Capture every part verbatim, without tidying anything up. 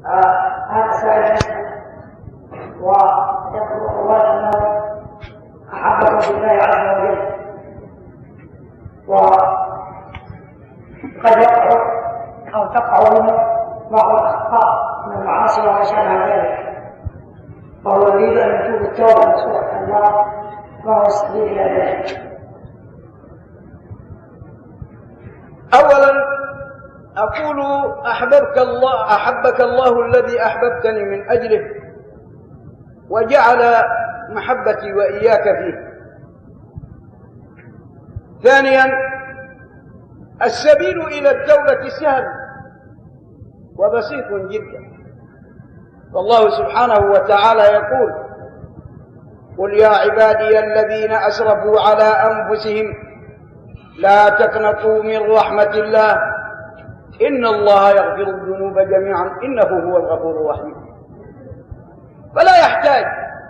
هذا سائل ويقول الله أنه أحبكم في الله عز وجل، وقد يقع أو تقع منه بعض الأخطاء من المعاصي وما شابه ذلك، وهو يريد أن يتوب التوبة نصوحا الله، وهو السبيل إلى ذلك. أولا أقول أحببك الله أحبك الله الذي أحببتني من أجله وجعل محبتي وإياك فيه. ثانيا السبيل إلى التوبة سهل وبسيط جدا، والله سبحانه وتعالى يقول: قل يا عبادي الذين أسرفوا على أنفسهم لا تقنطوا من رحمة الله إن الله يغفر الذنوب جميعا إنه هو الغفور الرحيم. فلا يحتاج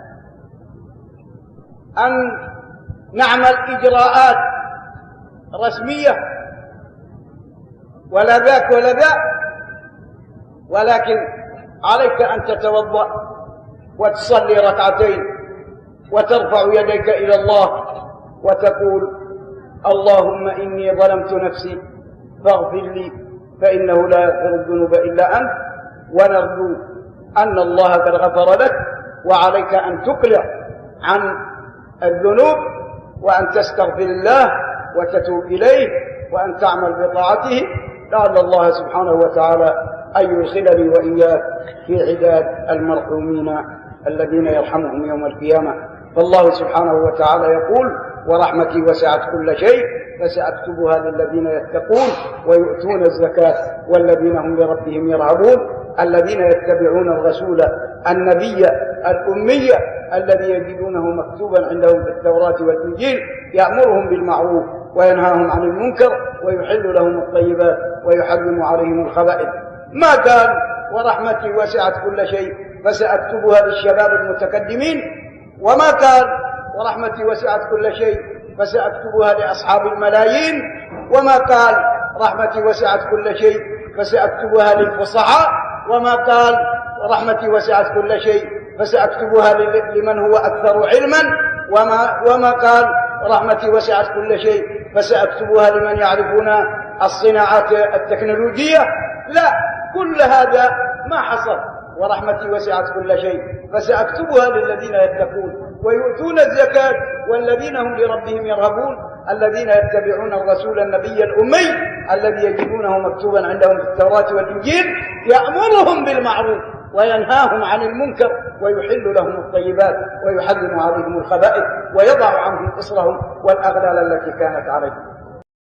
أن نعمل إجراءات رسمية ولا ذاك ولا ذاك، ولكن عليك أن تتوضأ وتصلي ركعتين وترفع يديك إلى الله وتقول: اللهم إني ظلمت نفسي فاغفر لي فإنه لا يغفر الذنوب إلا أنت، ونرجو أن الله قد غفر لك، وعليك أن تقلع عن الذنوب وأن تستغفر الله وتتوب إليه وأن تعمل بطاعته، لعل الله سبحانه وتعالى أن يدخلني وإياك في عداد المرحومين الذين يرحمهم يوم القيامة. فالله سبحانه وتعالى يقول: ورحمتي وسعت كل شيء فسأكتبها للذين يتقون ويؤتون الزكاة والذين هم لربهم يرهبون الذين يتبعون الرسول النبي الأمي الذي يجدونه مكتوبا عندهم في التوراة والإنجيل يأمرهم بالمعروف وينهاهم عن المنكر ويحل لهم الطيبات ويحرم عليهم الخبائث. ما قال ورحمتي وسعت كل شيء فسأكتبها للشباب المتقدمين، وما قال ورحمتي وسعت كل شيء فسأكتبها لأصحاب الملايين، وما قال رحمتي وسعت كل شيء فسأكتبها للفصحاء، وما قال رحمتي وسعت كل شيء فسأكتبها لمن هو أكثر علما، وما, وما قال رحمتي وسعت كل شيء فسأكتبها لمن يعرفون الصناعات التكنولوجية. لا، كل هذا ما حصل. ورحمتي وسعت كل شيء فسأكتبها للذين يتقون ويؤتون الزكاة والذين هم لربهم يرهبون الذين يتبعون الرسول النبي الأمي الذي يجدونه مكتوبا عندهم في التوراة والإنجيل يأمرهم بالمعروف وينهاهم عن المنكر ويحل لهم الطيبات ويحرم عليهم الخبائث ويضع عنهم إصرهم والأغلال التي كانت عليهم.